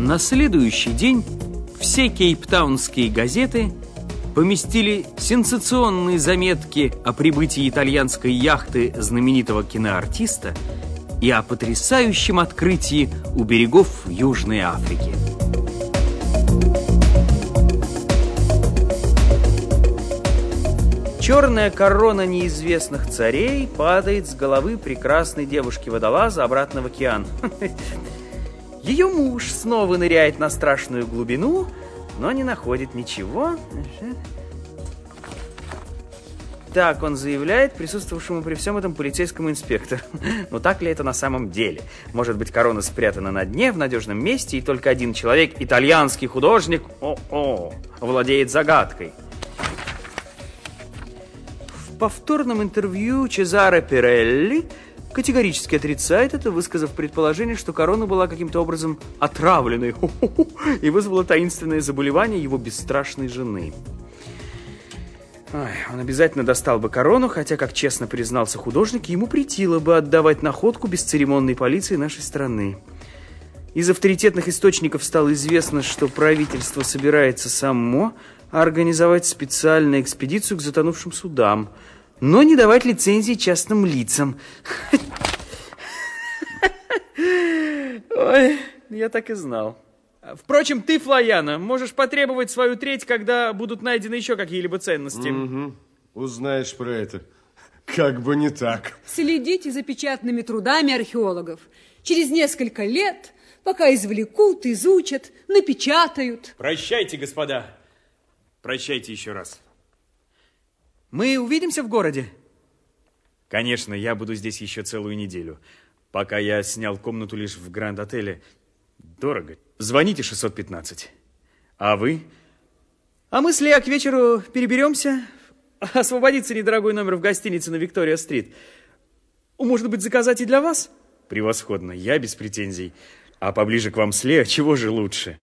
На следующий день все кейптаунские газеты поместили сенсационные заметки о прибытии итальянской яхты знаменитого киноартиста и о потрясающем открытии у берегов Южной Африки. Черная корона неизвестных царей падает с головы прекрасной девушки-водолаза обратно в океан. Ее муж снова ныряет на страшную глубину, но не находит ничего. Так он заявляет присутствовавшему при всем этом полицейскому инспектору. Но так ли это на самом деле? Может быть, корона спрятана на дне, в надежном месте, и только один человек, итальянский художник, владеет загадкой. В повторном интервью Чезаре Пирелли категорически отрицает это, высказав предположение, что корона была каким-то образом отравленной и вызвала таинственное заболевание его бесстрашной жены. Он обязательно достал бы корону, хотя, как честно признался художник, ему претило бы отдавать находку бесцеремонной полиции нашей страны. Из авторитетных источников стало известно, что правительство собирается само организовать специальную экспедицию к затонувшим судам, но не давать лицензии частным лицам. Ой, я так и знал. Впрочем, ты, Флояна, можешь потребовать свою треть, когда будут найдены еще какие-либо ценности. Угу. Узнаешь про это. Как бы не так. Следите за печатными трудами археологов. Через несколько лет, пока извлекут, изучат, напечатают. Прощайте, господа. Прощайте еще раз. Мы увидимся в городе? Конечно, я буду здесь еще целую неделю. Пока я снял комнату лишь в Гранд-отеле. Дорого. Звоните 615. А вы? А мы с Лео к вечеру переберемся. Освободится недорогой номер в гостинице на Виктория-стрит. Может быть, заказать и для вас? Превосходно. Я без претензий. А поближе к вам с Лео, чего же лучше?